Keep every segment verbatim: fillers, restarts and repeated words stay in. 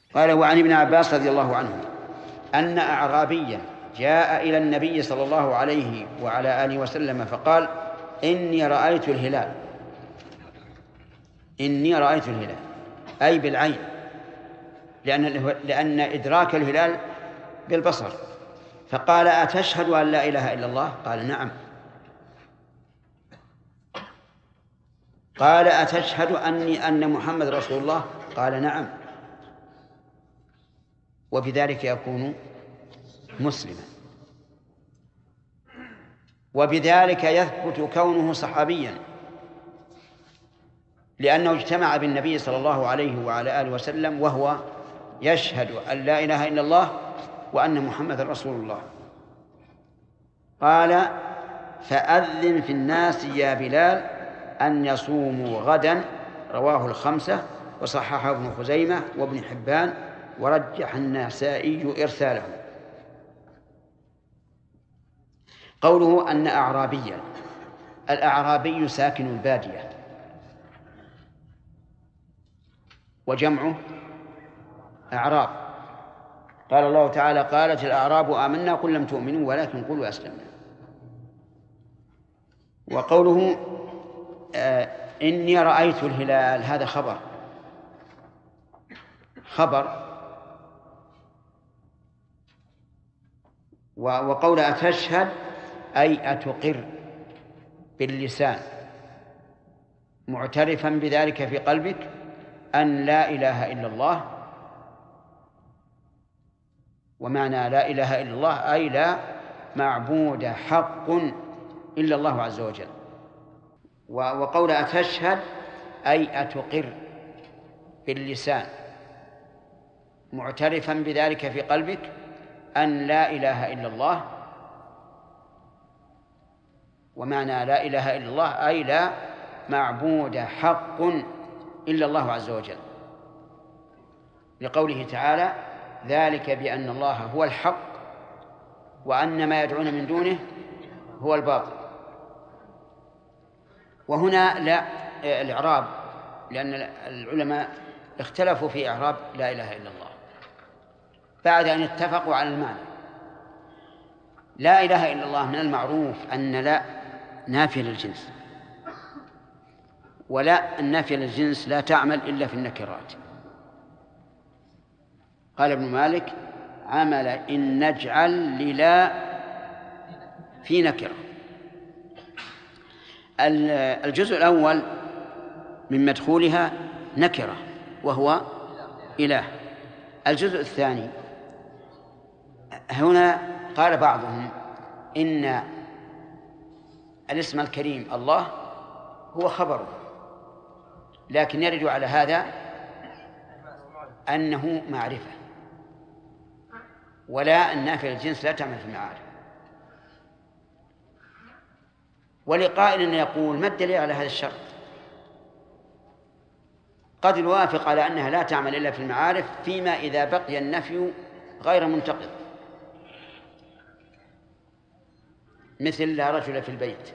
قال: وعن ابن عباس رضي الله عنه أن أعرابيا جاء إلى النبي صلى الله عليه وعلى آله وسلم فقال: إني رأيت الهلال. إني رأيت الهلال أي بالعين، لأن لأن إدراك الهلال بالبصر. فقال: أتشهد أن لا إله إلا الله؟ قال: نعم. قال: أتشهد أني أن محمد رسول الله؟ قال: نعم. وبذلك يكون مسلما، وبذلك يثبت كونه صحابيا، لأنه اجتمع بالنبي صلى الله عليه وعلى آله وسلم وهو يشهد أن لا إله إلا الله وأن محمد رسول الله. قال: فأذن في الناس يا بلال أن يصوموا غدا. رواه الخمسة وصححه ابن خزيمة وابن حبان ورجح النسائي إرساله. قوله أن أعرابيا، الأعرابي ساكن البادية، وجمعه أعراب. قال الله تعالى: قالت الأعراب آمنا قل لم تؤمنوا ولكن قولوا أسلمنا. وقوله آه إني رأيت الهلال، هذا خبر خبر وقول أتشهد أي أتقر باللسان معترفا بذلك في قلبك أن لا إله إلا الله. ومعنى لا إله إلا الله أي لا معبود حق إلا الله عز وجل. وقول أتشهد أي أتقر باللسان معترفا بذلك في قلبك أن لا إله إلا الله. ومعنى لا إله إلا الله أي لا معبود حق إلا الله عز وجل، لقوله تعالى: ذلك بأن الله هو الحق وأن ما يدعون من دونه هو الباطل. وهنا لا الإعراب، لأن العلماء اختلفوا في إعراب لا إله إلا الله بعد أن اتفقوا على المعنى. لا إله إلا الله من المعروف أن لا نافية للجنس، ولا النافية للجنس لا تعمل إلا في النكرات. قال ابن مالك: عمل إن نجعل للا في نكرة. الجزء الأول من مدخولها نكرة وهو إله. الجزء الثاني هنا قال بعضهم إن الاسم الكريم الله هو خبره، لكن يرد على هذا أنه معرفة، ولا النافية للجنس لا تعمل في المعارف. ولقائل يقول: ما الدليل على هذا الشرط؟ قد نوافق على أنها لا تعمل إلا في المعارف فيما إذا بقي النفي غير منتقض، مثل لا رجل في البيت.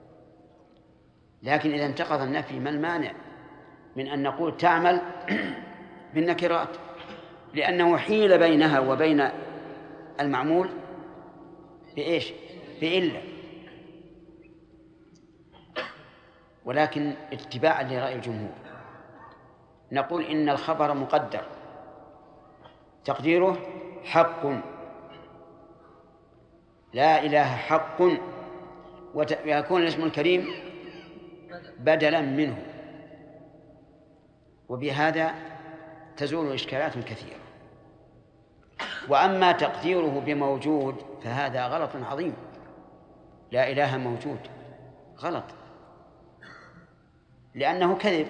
لكن إذا انتقض النفي ما المانع من أن نقول تعمل بالنكرات؟ لأنه حيل بينها وبين المعمول بإيش؟ بإلا. ولكن اتباعا لرأي الجمهور نقول إن الخبر مقدر تقديره حق، لا إله حق، ويكون الاسم الكريم بدلا منه. وبهذا تزول إشكالات كثيرة. وأما تقديره بموجود فهذا غلط عظيم. لا إله موجود غلط، لأنه كذب.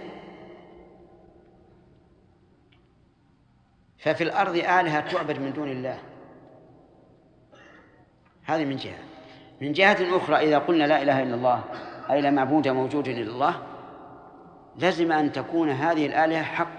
ففي الأرض آلهة تعبد من دون الله، هذه من جهة. من جهة أخرى إذا قلنا لا إله إلا الله أي لا معبود موجود إلا الله، لازم أن تكون هذه الآلهة حق،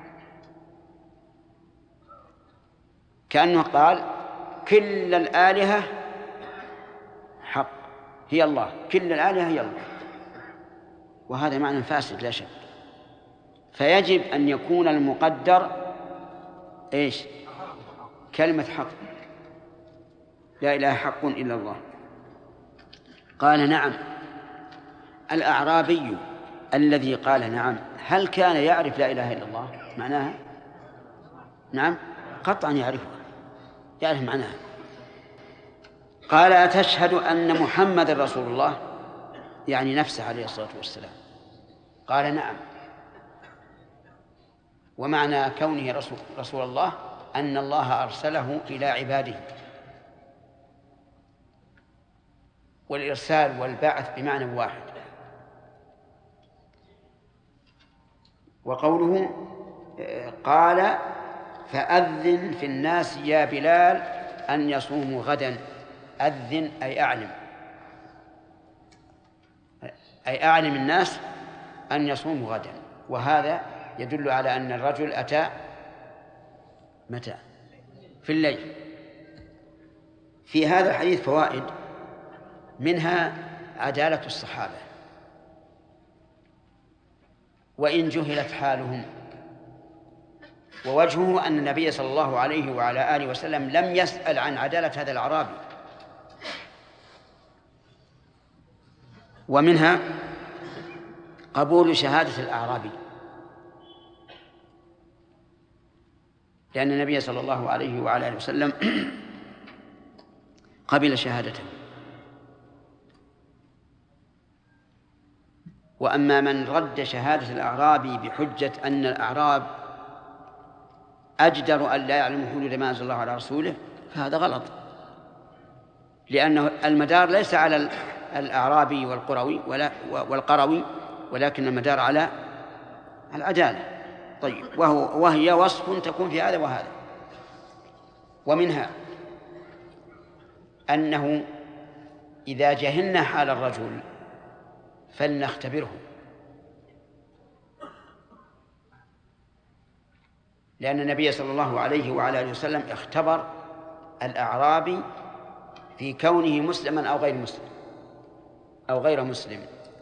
كأنه قال كل الآلهة حق هي الله، كل الآلهة هي الله، وهذا معنى فاسد لا شك. فيجب أن يكون المقدر إيش؟ كلمة حق، لا إله حق إلا الله. قال نعم. الأعرابي الذي قال نعم هل كان يعرف لا إله إلا الله معناها؟ نعم قطعا يعرفها، يعرف معناها. قال أتشهد أن محمد رسول الله، يعني نفسه عليه الصلاة والسلام. قال نعم. ومعنى كونه رسول, رسول الله أن الله أرسله إلى عباده، والإرسال والبعث بمعنى واحد. وقوله قال فأذن في الناس يا بلال أن يصوموا غدا. أذن أي أعلم، أي أعلم الناس أن يصوموا غدا. وهذا يدل على أن الرجل أتى متى؟ في الليل. في هذا الحديث فوائد، منها عدالة الصحابة وإن جهلت حالهم. ووجهه أن النبي صلى الله عليه وعلى آله وسلم لم يسأل عن عدالة هذا الأعرابي. ومنها قبول شهادة الأعرابي، لأن النبي صلى الله عليه وعلى آله وسلم قبل شهادته. وأما من رد شهادة الأعرابي بحجة أن الأعراب أجدر أن لا يعلموا حدود ما أنزل الله على رسوله فهذا غلط، لأنه المدار ليس على الأعرابي والقروي ولا والقروي، ولكن المدار على العدالة. طيب، وهو وهي وصف تكون في هذا وهذا. ومنها أنه إذا جهلنا حال الرجل فلنختبره، لأن النبي صلى الله عليه وعلى آله وسلم اختبر الأعرابي في كونه مسلما أو غير مسلم أو غير مسلم.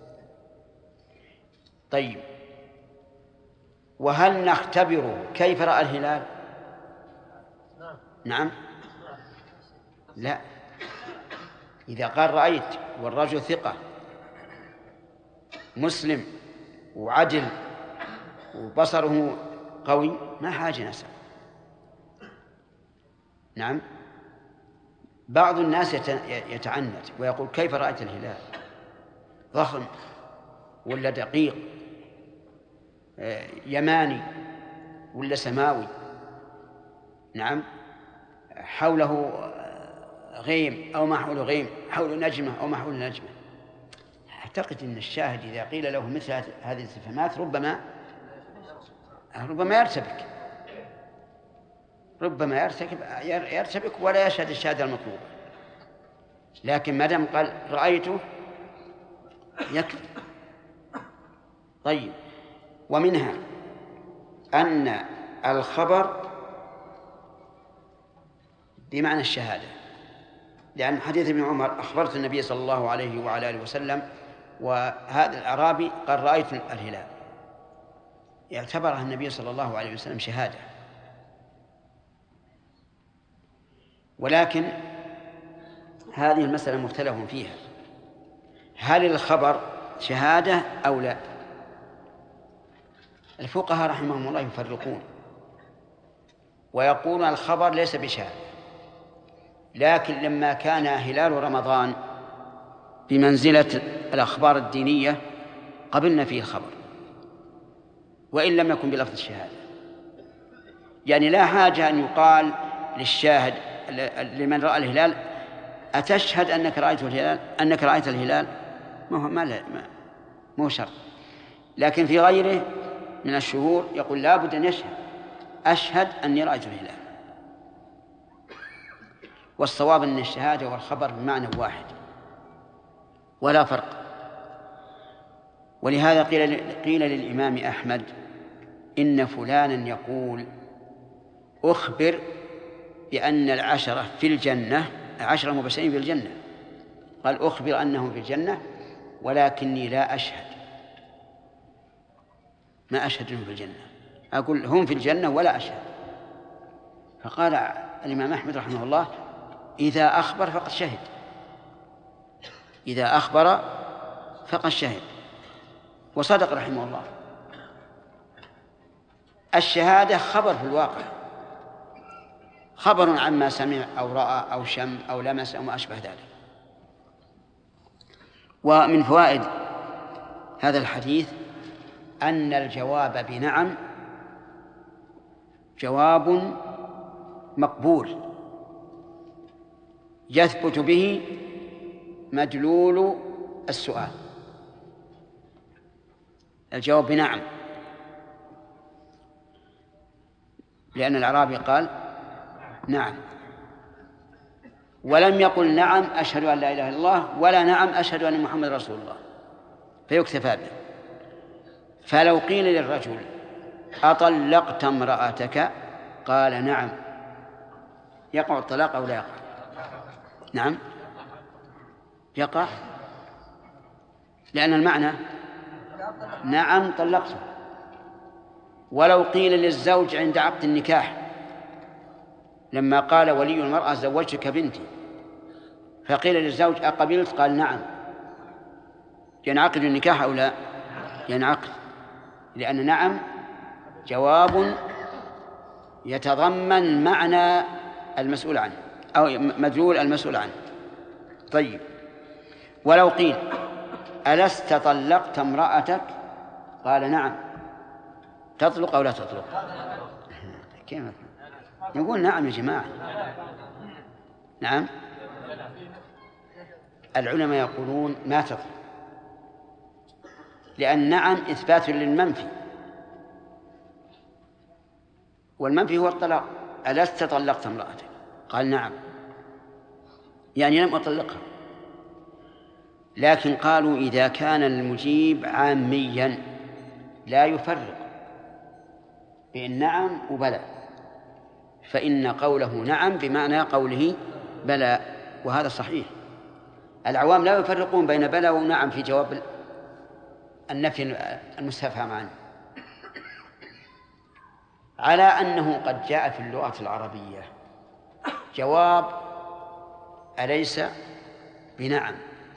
طيب، وهل نختبره كيف رأى الهلال؟ نعم. لا، إذا قال رأيت والرجل ثقة مسلم وعدل وبصره قوي ما حاجة نسأل. نعم. بعض الناس يتعنت ويقول كيف رأيت الهلال؟ ضخم ولا دقيق، يماني ولا سماوي؟ نعم. حوله غيم أو ما حوله غيم، حوله نجمة أو ما حوله نجمة. أعتقد أن الشاهد إذا قيل له مثل هذه الاستفهامات ربما ربما يرتبك ربما يرتكب يرتبك ولا يشهد الشهادة المطلوبة. لكن ما دام قال رأيته يكفي. طيب، ومنها أن الخبر بمعنى الشهادة، لأن حديث ابن عمر أخبرت النبي صلى الله عليه وعلى آله وسلم وهذا الأعرابي قال رأيت الهلال، يعتبرها النبي صلى الله عليه وسلم شهادة. ولكن هذه المسألة مختلف فيها، هل الخبر شهادة أو لا؟ الفقهاء رحمهم الله يفرقون ويقولون الخبر ليس بشهادة، لكن لما كان هلال رمضان بمنزلة الأخبار الدينية قبلنا فيه الخبر وإن لم يكن بلفظ الشهادة. يعني لا حاجة أن يقال للشاهد لمن رأى الهلال أتشهد أنك رأيت الهلال أنك رأيت الهلال ما هو ما لا ما هو شرط. لكن في غيره من الشهور يقول لا بد أن يشهد أشهد أني رأيت الهلال. والصواب أن الشهادة والخبر بمعنى واحد ولا فرق. ولهذا قيل قيل للإمام أحمد إن فلانا يقول أخبر بأن العشرة في الجنة، عشرة مبشرين في الجنة، قال أخبر أنهم في الجنة ولكني لا أشهد، ما أشهد أنهم في الجنة، أقول هم في الجنة ولا أشهد. فقال الإمام أحمد رحمه الله: إذا أخبر فقد شهد، إذا أخبر فقد شهد. وصدق رحمه الله. الشهادة خبر في الواقع، خبر عما سمع أو رأى أو شم أو لمس أو ما أشبه ذلك. ومن فوائد هذا الحديث أن الجواب بنعم جواب مقبول يثبت به مدلول السؤال. الجواب بنعم، لأن الأعرابي قال نعم، ولم يقل نعم أشهد أن لا إله إلا الله ولا نعم أشهد أن محمد رسول الله، فيكتفى به. فلو قيل للرجل: أطلقت امرأتك؟ قال نعم، يقع الطلاق أو لا يقع؟ نعم يقع، لأن المعنى نعم طلقته. ولو قيل للزوج عند عقد النكاح لما قال ولي المرأة: زوجتك بنتي، فقيل للزوج: أقبلت؟ قال نعم، ينعقد النكاح أو لا؟ ينعقد، لأن نعم جواب يتضمن معنى المسؤول عنه أو مدلول المسؤول عنه. طيب، ولو قيل: ألست طلقت امرأتك؟ قال نعم، تطلق أو لا تطلق؟ كيف نقول نعم يا جماعة؟ نعم. العلماء يقولون ما تطلق، لأن نعم إثبات للمنفي، والمنفي هو الطلاق. ألست طلقت امرأتك؟ قال نعم، يعني لم أطلقها. لكن قالوا إذا كان المجيب عاميا لا يفرق بين نعم وبلى، فإن قوله نعم بمعنى قوله بلى، وهذا صحيح. العوام لا يفرقون بين بلى ونعم في جواب النفي المستفهم عنه، على أنه قد جاء في اللغة العربية جواب أليس بنعم،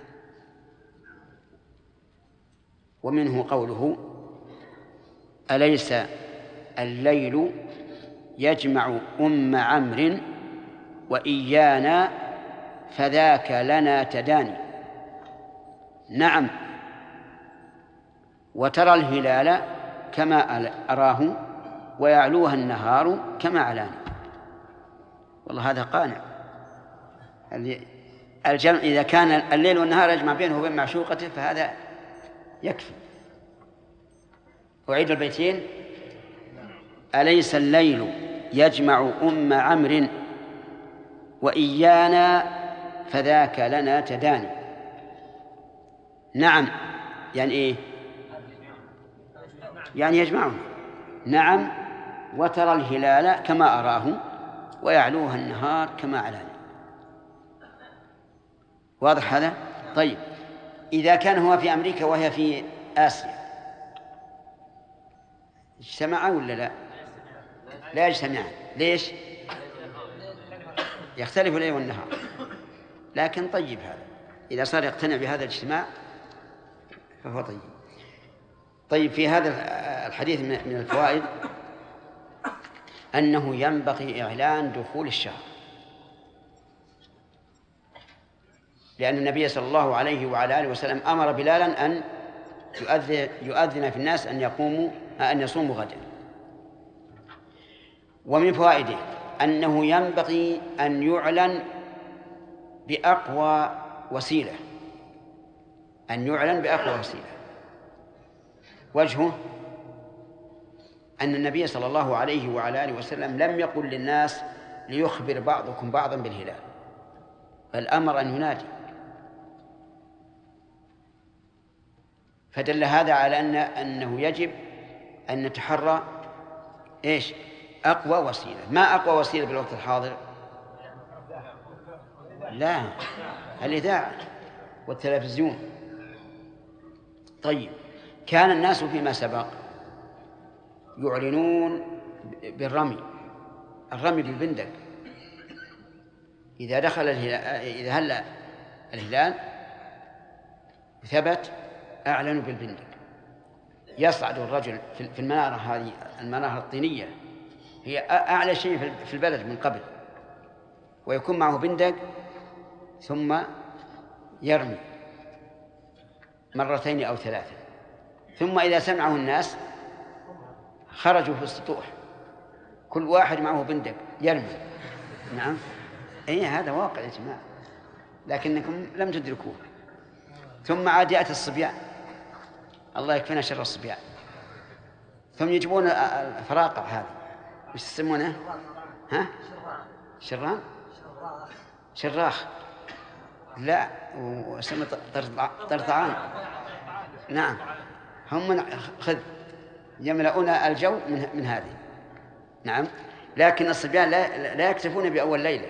ومنه قوله: أليس الليل يجمع أم عمرو وإيانا فذاك لنا تداني. نعم، وترى الهلال كما أراه ويعلوها النهار كما علاني. والله هذا قانع. الجمع إذا كان الليل والنهار يجمع بينه وبين معشوقته فهذا يكفي. أعيد البيتين: أليس الليل يجمع أم عمرو وإيانا فذاك لنا تداني. نعم يعني إيه؟ يعني يجمعون. نعم، وترى الهلال كما أراه ويعلوها النهار كما علاني. واضح هذا؟ طيب، إذا كان هو في أمريكا وهي في آسيا اجتمعا ولا لا؟ لا يجتمعان. ليش؟ يختلف الليل والنهار. لكن طيب، هذا إذا صار يقتنع بهذا الاجتماع فهو طيب. طيب، في هذا الحديث من الفوائد أنه ينبغي إعلان دخول الشهر، لأن النبي صلى الله عليه وعلى آله وسلم أمر بلالا أن يؤذن في الناس أن يقوموا أن يصوموا غدا. ومن فوائده أنه ينبغي أن يعلن بأقوى وسيلة، أن يعلن بأقوى وسيلة. وجهه أن النبي صلى الله عليه وعلى آله وسلم لم يقل للناس ليخبر بعضكم بعضا بالهلال، بل أمر أن ينادي. فدل هذا على أن أنه يجب أن نتحرى إيش؟ أقوى وسيلة. ما أقوى وسيلة بالوقت الحاضر؟ لا، الإذاعة والتلفزيون. طيب، كان الناس فيما سبق يعلنون بالرمي، الرمي بالبندق إذا دخل الهلال، إذا هل الهلال ثبت أعلنوا بالبندق. يصعد الرجل في المنارة، هذه المنارة الطينية هي أعلى شيء في البلد من قبل، ويكون معه بندق ثم يرمي مرتين أو ثلاثة، ثم إذا سمعه الناس خرجوا في السطوح كل واحد معه بندق يرمي. نعم، أي هذا واقع يا جماعة، لكنكم لم تدركوه. ثم عاد يأتي الصبيان، الله يكفينا شر الصبيان، ثم يجيبون الفراقع هذه، وش يسمونه؟ ها؟ شران؟ شراخ؟ لا، وسمى طرطعان. نعم، هم من خذ يملؤون الجو من, من هذه. نعم، لكن الصبيان لا, لا يكتفون بأول ليلة.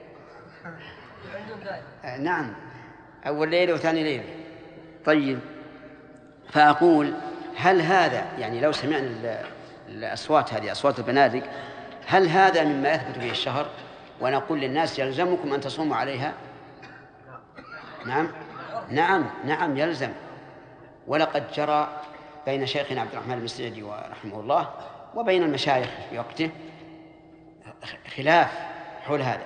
نعم، أول ليلة وثاني ليلة. طيب، فأقول هل هذا يعني لو سمعنا الأصوات هذه أصوات البنادق، هل هذا مما يثبت به الشهر ونقول للناس يلزمكم أن تصوموا عليها؟ نعم نعم نعم يلزم. ولقد جرى بين شيخنا عبد الرحمن المسعدي ورحمه الله وبين المشايخ في وقته خلاف حول هذا،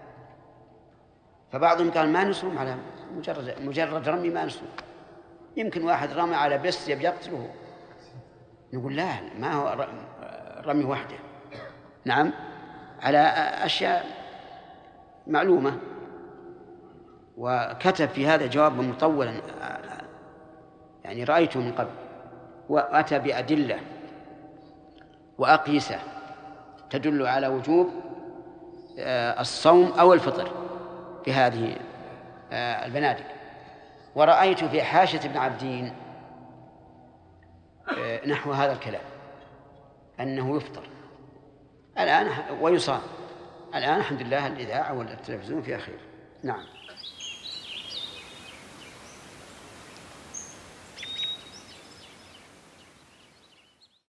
فبعضهم قال ما نصوم على مجرد مجرد رمي، ما نصوم، يمكن واحد رمى على بس يبي يقتله. نقول لا، ما هو رمي وحده، نعم، على أشياء معلومة. وكتب في هذا جوابا مطولا يعني رأيته من قبل، وأتى بأدلة وأقيسة تدل على وجوب الصوم أو الفطر في هذه البنادق. ورأيت في حاشية ابن عبدين نحو هذا الكلام أنه يفطر الآن ويصام الآن. الحمد لله الإذاعة والتلفزيون فيها خير. نعم.